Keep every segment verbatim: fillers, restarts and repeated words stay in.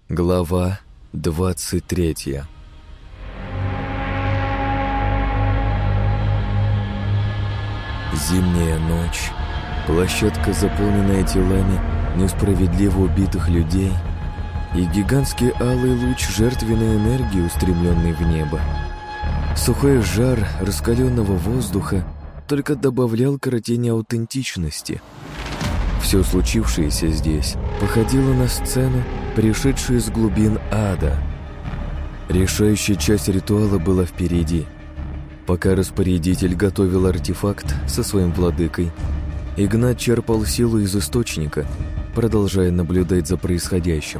Глава двадцать третья. Зимняя ночь, площадка, заполненная телами несправедливо убитых людей, и гигантский алый луч жертвенной энергии, устремленный в небо. Сухой жар раскаленного воздуха только добавлял картине аутентичности. Все случившееся здесь походило на сцену, пришедшую из глубин ада. Решающая часть ритуала была впереди. Пока распорядитель готовил артефакт со своим владыкой, Игнат черпал силу из источника, продолжая наблюдать за происходящим.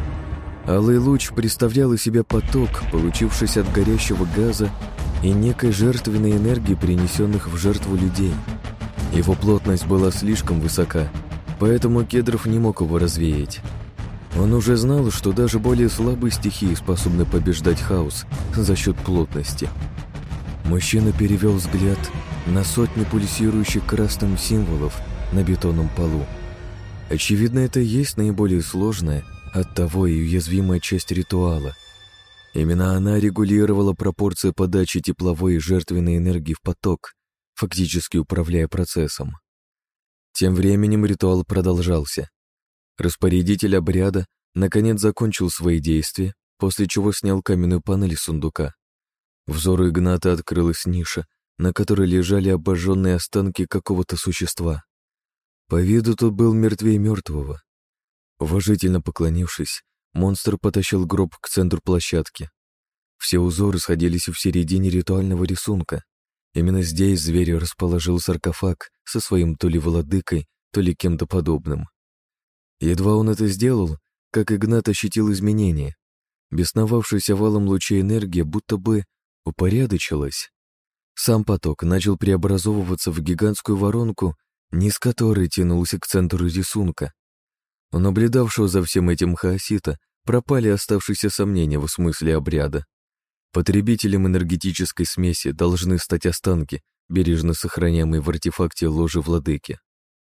Алый луч представлял из себя поток, получившийся от горящего газа и некой жертвенной энергии, принесенных в жертву людей. Его плотность была слишком высока, поэтому Кедров не мог его развеять. Он уже знал, что даже более слабые стихии способны побеждать хаос за счет плотности. Мужчина перевел взгляд на сотни пульсирующих красным символов на бетонном полу. Очевидно, это и есть наиболее сложная, оттого и уязвимая часть ритуала. Именно она регулировала пропорции подачи тепловой и жертвенной энергии в поток, фактически управляя процессом. Тем временем ритуал продолжался. Распорядитель обряда наконец закончил свои действия, после чего снял каменную панель с сундука. Взору Игната открылась ниша, на которой лежали обожженные останки какого-то существа. По виду тут был мертвее мертвого. Уважительно поклонившись, монстр потащил гроб к центру площадки. Все узоры сходились в середине ритуального рисунка. Именно здесь зверь расположил саркофаг со своим то ли владыкой, то ли кем-то подобным. Едва он это сделал, как Игнат ощутил изменения. Бесновавшаяся валом лучей энергия будто бы упорядочилась. Сам поток начал преобразовываться в гигантскую воронку, низ которой тянулся к центру рисунка. У наблюдавшего за всем этим хаосита пропали оставшиеся сомнения в смысле обряда. Потребителем энергетической смеси должны стать останки, бережно сохраняемые в артефакте ложи владыки.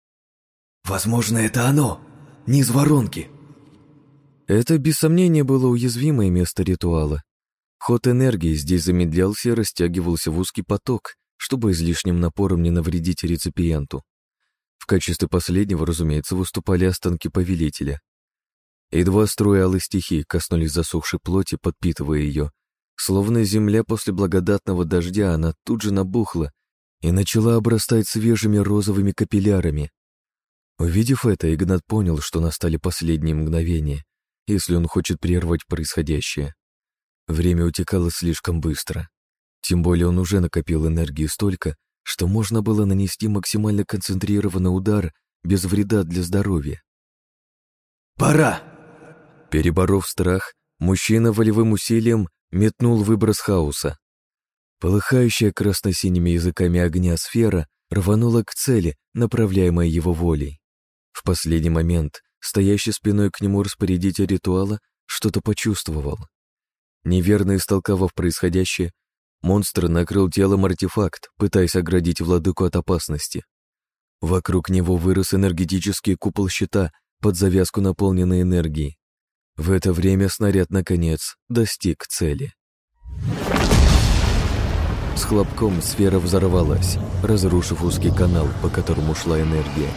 «Возможно, это оно! Низ воронки!» Это, без сомнения, было уязвимое место ритуала. Ход энергии здесь замедлялся и растягивался в узкий поток, чтобы излишним напором не навредить реципиенту. В качестве последнего, разумеется, выступали останки повелителя. Едва струи алой стихии коснулись засохшей плоти, подпитывая ее. Словно земля после благодатного дождя, она тут же набухла и начала обрастать свежими розовыми капиллярами. Увидев это, Игнат понял, что настали последние мгновения, если он хочет прервать происходящее. Время утекало слишком быстро. Тем более он уже накопил энергии столько, что можно было нанести максимально концентрированный удар без вреда для здоровья. «Пора!» Переборов страх, мужчина волевым усилием метнул выброс хаоса. Полыхающая красно-синими языками огня сфера рванула к цели, направляемая его волей. В последний момент стоящий спиной к нему распорядитель ритуала что-то почувствовал. Неверно истолковав происходящее, монстр накрыл телом артефакт, пытаясь оградить владыку от опасности. Вокруг него вырос энергетический купол щита под завязку, наполненной энергией. В это время снаряд, наконец, достиг цели. С хлопком сфера взорвалась, разрушив узкий канал, по которому шла энергия.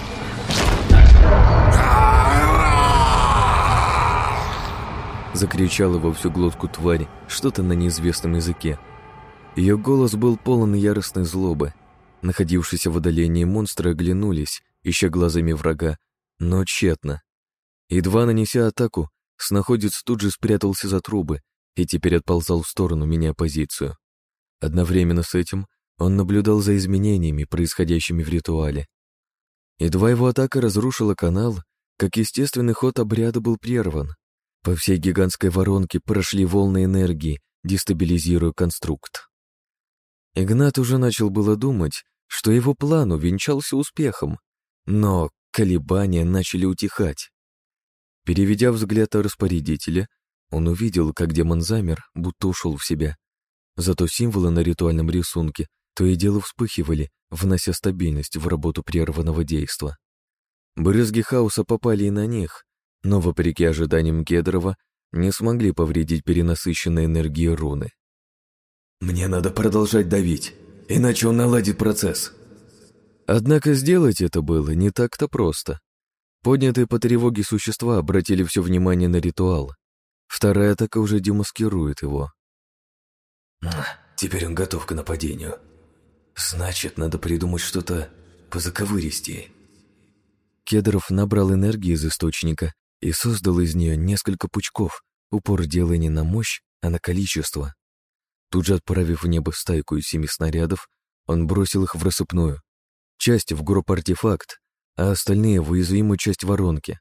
Закричала во всю глотку тварь что-то на неизвестном языке. Ее голос был полон яростной злобы. Находившиеся в отдалении монстры оглянулись, ища глазами врага, но тщетно. Едва нанеся атаку, снаходец тут же спрятался за трубы и теперь отползал в сторону, меняя позицию. Одновременно с этим он наблюдал за изменениями, происходящими в ритуале. Едва его атака разрушила канал, как естественный ход обряда был прерван. По всей гигантской воронке прошли волны энергии, дестабилизируя конструкт. Игнат уже начал было думать, что его план увенчался успехом, но колебания начали утихать. Переведя взгляд от распорядителя, он увидел, как демон замер, будто ушел в себя. Зато символы на ритуальном рисунке то и дело вспыхивали, внося стабильность в работу прерванного действа. Брызги хаоса попали и на них, но, вопреки ожиданиям Кедрова, не смогли повредить перенасыщенной энергией руны. «Мне надо продолжать давить, иначе он наладит процесс». Однако сделать это было не так-то просто. Поднятые по тревоге существа обратили все внимание на ритуал. Вторая атака уже демаскирует его. Теперь он готов к нападению. Значит, надо придумать что-то позаковыристее. Кедров набрал энергии из источника и создал из нее несколько пучков, упор делая не на мощь, а на количество. Тут же отправив в небо стайку из семи снарядов, он бросил их в рассыпную. Часть в гроб-артефакт, а остальные в уязвимую часть воронки.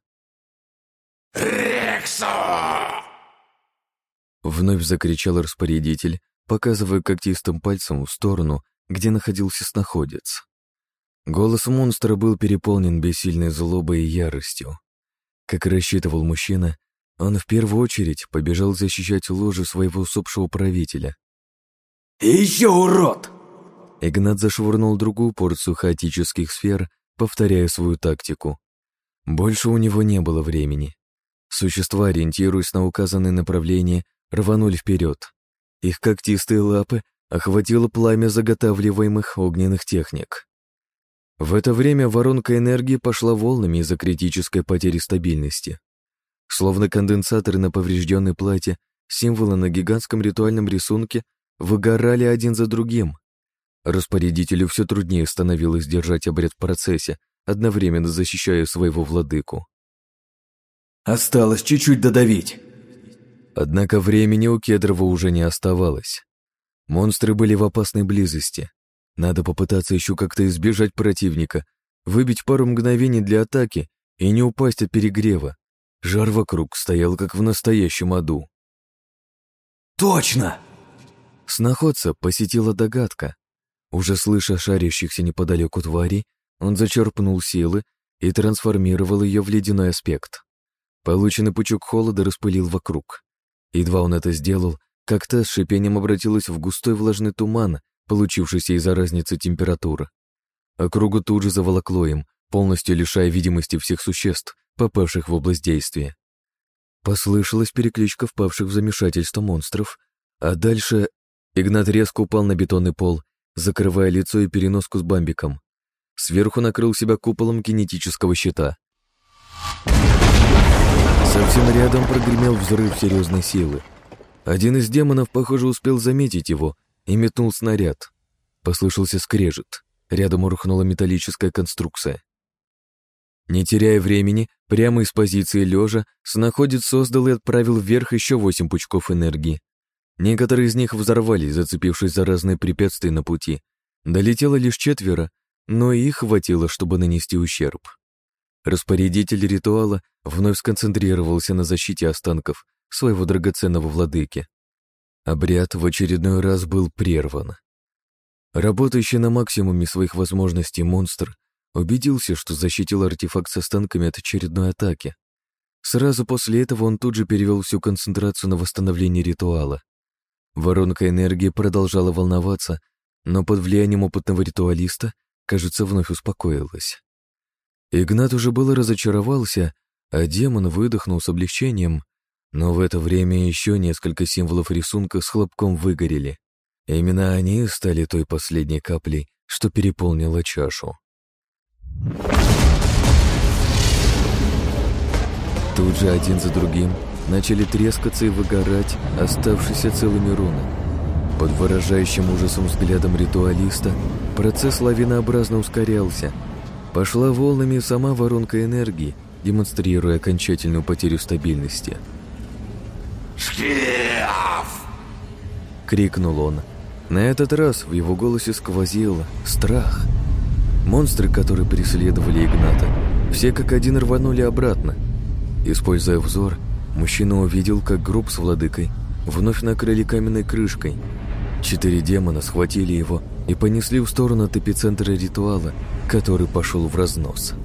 «Рексо!» Вновь закричал распорядитель, показывая когтистым пальцем в сторону, где находился снаходец. Голос монстра был переполнен бессильной злобой и яростью. Как и рассчитывал мужчина, он в первую очередь побежал защищать ложе своего усопшего правителя. «И еще, урод!» Игнат зашвырнул другую порцию хаотических сфер, повторяя свою тактику. Больше у него не было времени. Существа, ориентируясь на указанное направление, рванули вперед. Их когтистые лапы охватило пламя заготавливаемых огненных техник. В это время воронка энергии пошла волнами из-за критической потери стабильности. Словно конденсаторы на поврежденной плате, символы на гигантском ритуальном рисунке выгорали один за другим. Распорядителю все труднее становилось держать обряд в процессе, одновременно защищая своего владыку. «Осталось чуть-чуть додавить». Однако времени у Кедрова уже не оставалось. Монстры были в опасной близости. Надо попытаться еще как-то избежать противника, выбить пару мгновений для атаки и не упасть от перегрева. Жар вокруг стоял, как в настоящем аду. «Точно!» Сноходца посетила догадка. Уже слыша шарящихся неподалеку тварей, он зачерпнул силы и трансформировал ее в ледяной аспект. Полученный пучок холода распылил вокруг. Едва он это сделал, как та с шипением обратилась в густой влажный туман, получившийся из-за разницы температуры. Округу тут же заволокло им, полностью лишая видимости всех существ, попавших в область действия. Послышалась перекличка впавших в замешательство монстров, а дальше Игнат резко упал на бетонный пол, закрывая лицо и переноску с бамбиком. Сверху накрыл себя куполом кинетического щита. Совсем рядом прогремел взрыв серьезной силы. Один из демонов, похоже, успел заметить его и метнул снаряд. Послышался скрежет. Рядом рухнула металлическая конструкция. Не теряя времени, прямо из позиции лежа, снаходец создал и отправил вверх еще восемь пучков энергии. Некоторые из них взорвались, зацепившись за разные препятствия на пути. Долетело лишь четверо, но и их хватило, чтобы нанести ущерб. Распорядитель ритуала вновь сконцентрировался на защите останков своего драгоценного владыки. Обряд в очередной раз был прерван. Работающий на максимуме своих возможностей монстр убедился, что защитил артефакт с останками от очередной атаки. Сразу после этого он тут же перевел всю концентрацию на восстановление ритуала. Воронка энергии продолжала волноваться, но под влиянием опытного ритуалиста, кажется, вновь успокоилась. Игнат уже было разочаровался, а демон выдохнул с облегчением, но в это время еще несколько символов рисунка с хлопком выгорели. Именно они стали той последней каплей, что переполнила чашу. Тут же один за другим начали трескаться и выгорать оставшиеся целыми руны. Под выражающим ужасом взглядом ритуалиста процесс лавинообразно ускорялся. Пошла волнами сама воронка энергии, демонстрируя окончательную потерю стабильности. «Шкаф!» — крикнул он. На этот раз в его голосе сквозил страх. Монстры, которые преследовали Игната, все как один рванули обратно. Используя взор, мужчина увидел, как гроб с владыкой вновь накрыли каменной крышкой. Четыре демона схватили его и понесли в сторону от эпицентра ритуала, который пошел в разнос.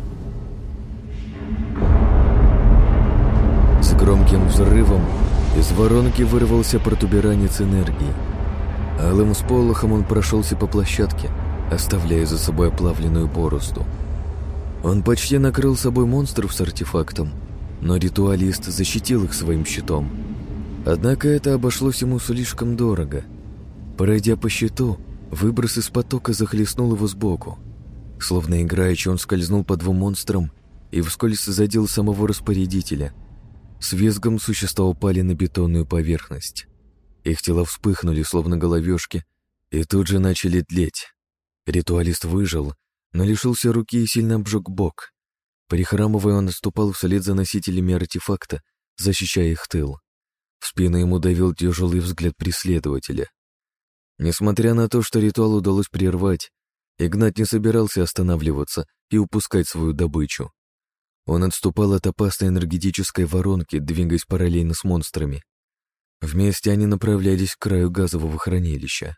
С громким взрывом из воронки вырвался протуберанец энергии. Алым сполохом он прошелся по площадке, оставляя за собой оплавленную борозду. Он почти накрыл собой монстров с артефактом, но ритуалист защитил их своим щитом. Однако это обошлось ему слишком дорого. Пройдя по щиту, выброс из потока захлестнул его сбоку. Словно играючи, он скользнул по двум монстрам и вскользь задел самого распорядителя. С визгом существа упали на бетонную поверхность. Их тела вспыхнули, словно головешки, и тут же начали тлеть. Ритуалист выжил, но лишился руки и сильно обжег бок. Прихрамывая, он отступал вслед за носителями артефакта, защищая их тыл. В спину ему давил тяжелый взгляд преследователя. Несмотря на то, что ритуал удалось прервать, Игнат не собирался останавливаться и упускать свою добычу. Он отступал от опасной энергетической воронки, двигаясь параллельно с монстрами. Вместе они направлялись к краю газового хранилища.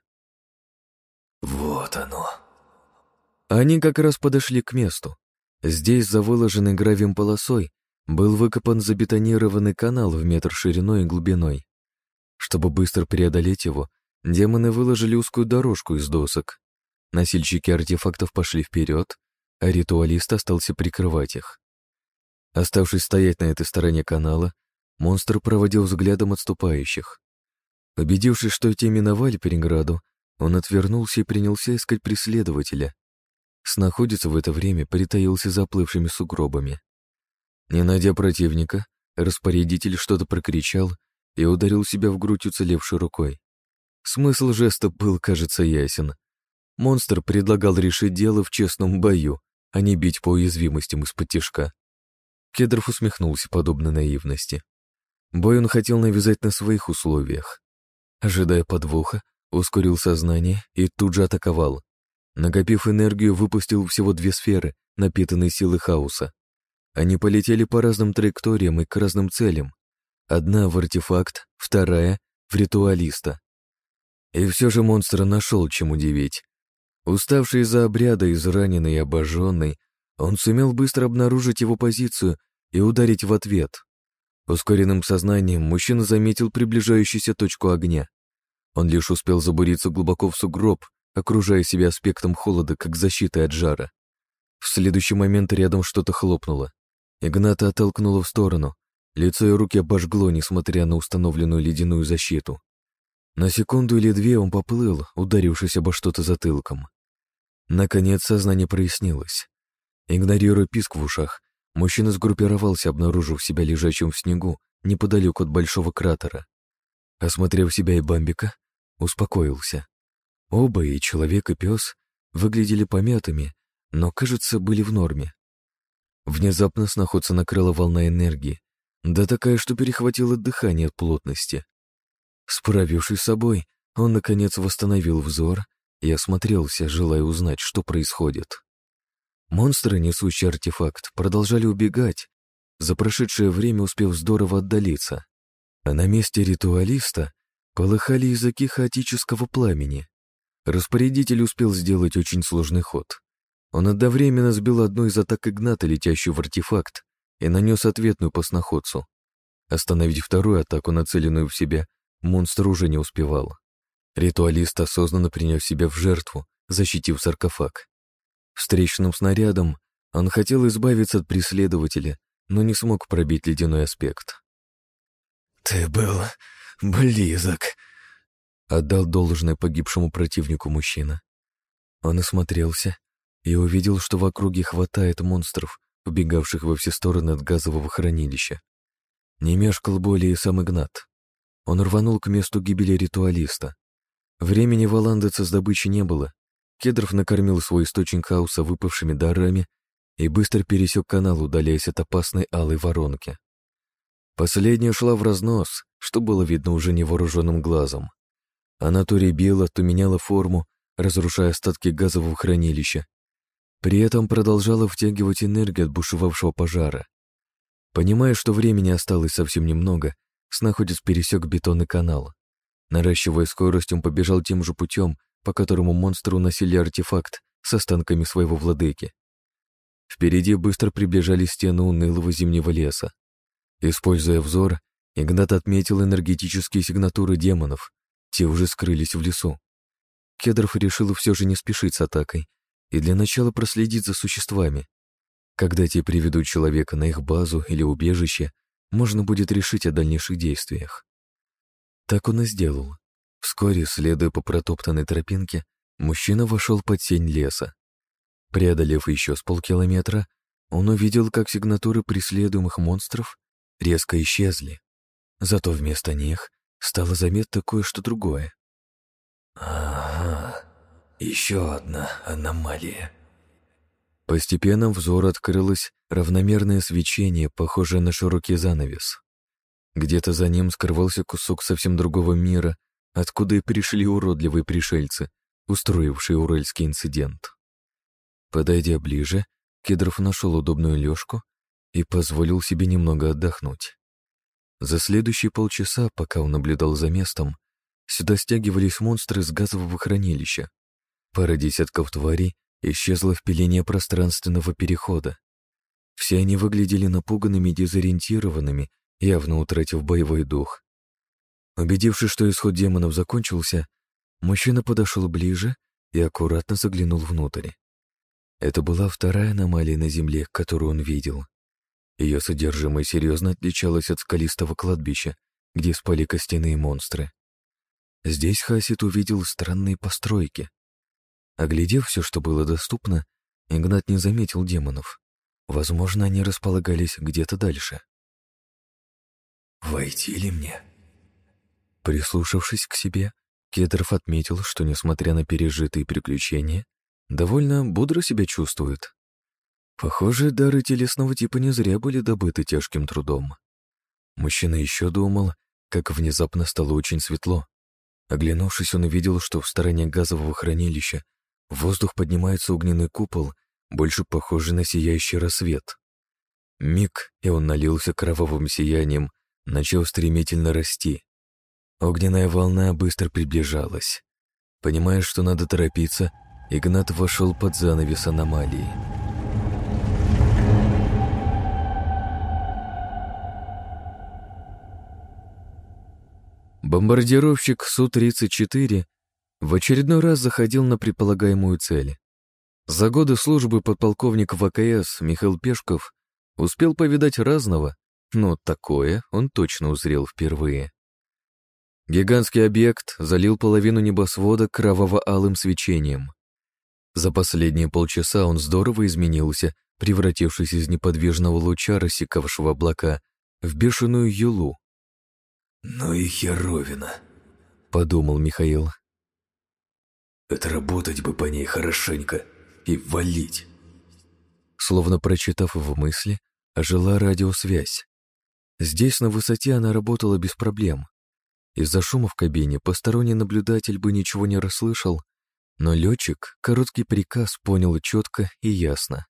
Вот оно. Они как раз подошли к месту. Здесь, за выложенной гравием полосой, был выкопан забетонированный канал в метр шириной и глубиной. Чтобы быстро преодолеть его, демоны выложили узкую дорожку из досок. Носильщики артефактов пошли вперед, а ритуалист остался прикрывать их. Оставшись стоять на этой стороне канала, монстр проводил взглядом отступающих. Убедившись, что те миновали переграду, он отвернулся и принялся искать преследователя. Снаходец в это время притаился за оплывшими сугробами. Не найдя противника, распорядитель что-то прокричал и ударил себя в грудь уцелевшей рукой. Смысл жеста был, кажется, ясен. Монстр предлагал решить дело в честном бою, а не бить по уязвимостям из-под тишка. Кедров усмехнулся подобной наивности. Бой он хотел навязать на своих условиях. Ожидая подвоха, ускорил сознание и тут же атаковал. Накопив энергию, выпустил всего две сферы, напитанные силой хаоса. Они полетели по разным траекториям и к разным целям. Одна в артефакт, вторая в ритуалиста. И все же монстр нашел, чем удивить. Уставший из-за обряда, израненный и обожженный, он сумел быстро обнаружить его позицию и ударить в ответ. Ускоренным сознанием мужчина заметил приближающуюся точку огня. Он лишь успел забуриться глубоко в сугроб, окружая себя аспектом холода, как защитой от жара. В следующий момент рядом что-то хлопнуло. Игната оттолкнуло в сторону. Лицо и руки обожгло, несмотря на установленную ледяную защиту. На секунду или две он поплыл, ударившись обо что-то затылком. Наконец сознание прояснилось. Игнорируя писк в ушах, мужчина сгруппировался, обнаружив себя лежащим в снегу неподалеку от большого кратера. Осмотрев себя и Бамбика, успокоился. Оба, и человек, и пес, выглядели помятыми, но, кажется, были в норме. Внезапно сноходца накрыла волна энергии, да такая, что перехватило дыхание от плотности. Справившись с собой, он, наконец, восстановил взор и осмотрелся, желая узнать, что происходит. Монстры, несущие артефакт, продолжали убегать, за прошедшее время успев здорово отдалиться. А на месте ритуалиста полыхали языки хаотического пламени. Распорядитель успел сделать очень сложный ход. Он одновременно сбил одну из атак Игната, летящую в артефакт, и нанес ответную по сноходцу. Остановить вторую атаку, нацеленную в себя, монстр уже не успевал. Ритуалист осознанно принес себя в жертву, защитив саркофаг. Встречным снарядом он хотел избавиться от преследователя, но не смог пробить ледяной аспект. «Ты был близок», — отдал должное погибшему противнику мужчина. Он осмотрелся и увидел, что в округе хватает монстров, убегавших во все стороны от газового хранилища. Не мешкал более и сам Игнат. Он рванул к месту гибели ритуалиста. Времени валандаться с добычей не было. Кедров накормил свой источник хаоса выпавшими дарами и быстро пересек канал, удаляясь от опасной алой воронки. Последняя шла в разнос, что было видно уже невооруженным глазом. Она то рябила, то меняла форму, разрушая остатки газового хранилища. При этом продолжала втягивать энергию от бушевавшего пожара. Понимая, что времени осталось совсем немного, снаходец пересек бетонный канал. Наращивая скорость, он побежал тем же путем, по которому монстры уносили артефакт с останками своего владыки. Впереди быстро приближались стены унылого зимнего леса. Используя взор, Игнат отметил энергетические сигнатуры демонов, те уже скрылись в лесу. Кедров решил все же не спешить с атакой и для начала проследить за существами. Когда те приведут человека на их базу или убежище, можно будет решить о дальнейших действиях. Так он и сделал. Вскоре, следуя по протоптанной тропинке, мужчина вошел под сень леса. Преодолев еще с полкилометра, он увидел, как сигнатуры преследуемых монстров резко исчезли. Зато вместо них стало заметно кое-что другое. Ага, еще одна аномалия. Постепенно взору открылось равномерное свечение, похожее на широкий занавес. Где-то за ним скрывался кусок совсем другого мира, откуда и пришли уродливые пришельцы, устроившие уральский инцидент. Подойдя ближе, Кедров нашел удобную лёжку и позволил себе немного отдохнуть. За следующие полчаса, пока он наблюдал за местом, сюда стягивались монстры с газового хранилища. Пара десятков тварей исчезла в пелене пространственного перехода. Все они выглядели напуганными и дезориентированными, явно утратив боевой дух. Убедившись, что исход демонов закончился, мужчина подошел ближе и аккуратно заглянул внутрь. Это была вторая аномалия на Земле, которую он видел. Ее содержимое серьезно отличалось от скалистого кладбища, где спали костяные монстры. Здесь Хасид увидел странные постройки. Оглядев все, что было доступно, Игнат не заметил демонов. Возможно, они располагались где-то дальше. «Войти ли мне?» Прислушавшись к себе, Кедров отметил, что, несмотря на пережитые приключения, довольно бодро себя чувствует. Похоже, дары телесного типа не зря были добыты тяжким трудом. Мужчина еще думал, как внезапно стало очень светло. Оглянувшись, он увидел, что в стороне газового хранилища в воздух поднимается огненный купол, больше похожий на сияющий рассвет. Миг, и он налился кровавым сиянием, начал стремительно расти. Огненная волна быстро приближалась. Понимая, что надо торопиться, Игнат вошел под занавес аномалии. Бомбардировщик Су тридцать четыре в очередной раз заходил на предполагаемую цель. За годы службы подполковник ВКС Михаил Пешков успел повидать разного, но такое он точно узрел впервые. Гигантский объект залил половину небосвода кроваво-алым свечением. За последние полчаса он здорово изменился, превратившись из неподвижного луча, рассекавшего облака, в бешеную юлу. «Ну и херовина», — подумал Михаил. «Отработать бы по ней хорошенько и валить». Словно прочитав его мысли, ожила радиосвязь. Здесь, на высоте, она работала без проблем. Из-за шума в кабине посторонний наблюдатель бы ничего не расслышал, но летчик короткий приказ понял четко и ясно.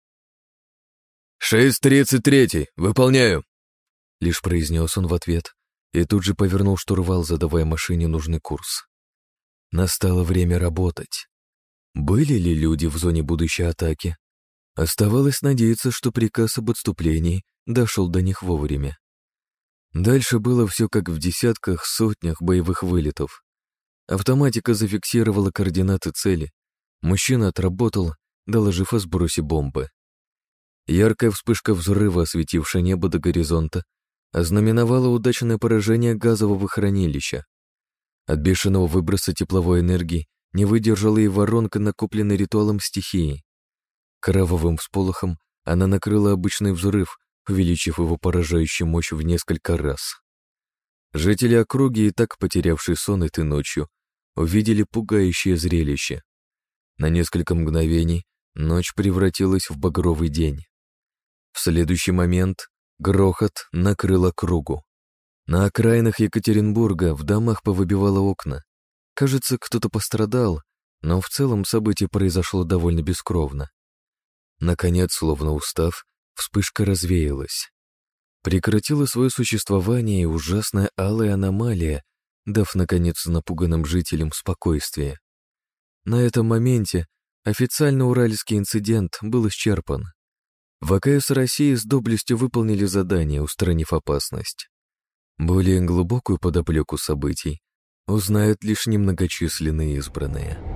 «шесть тридцать три, выполняю!» Лишь произнес он в ответ и тут же повернул штурвал, задавая машине нужный курс. Настало время работать. Были ли люди в зоне будущей атаки? Оставалось надеяться, что приказ об отступлении дошел до них вовремя. Дальше было все как в десятках, сотнях боевых вылетов. Автоматика зафиксировала координаты цели. Мужчина отработал, доложив о сбросе бомбы. Яркая вспышка взрыва, осветившая небо до горизонта, ознаменовала удачное поражение газового хранилища. От бешеного выброса тепловой энергии не выдержала и воронка, накопленная ритуалом стихии. Кровавым всполохом она накрыла обычный взрыв, увеличив его поражающую мощь в несколько раз. Жители округи, и так потерявшие сон этой ночью, увидели пугающее зрелище. На несколько мгновений ночь превратилась в багровый день. В следующий момент грохот накрыл округу. На окраинах Екатеринбурга в домах повыбивало окна. Кажется, кто-то пострадал, но в целом событие произошло довольно бескровно. Наконец, словно устав, вспышка развеялась. Прекратила свое существование и ужасная алая аномалия, дав, наконец, напуганным жителям спокойствие. На этом моменте официально уральский инцидент был исчерпан. ВКС России с доблестью выполнили задание, устранив опасность. Более глубокую подоплеку событий узнают лишь немногочисленные избранные.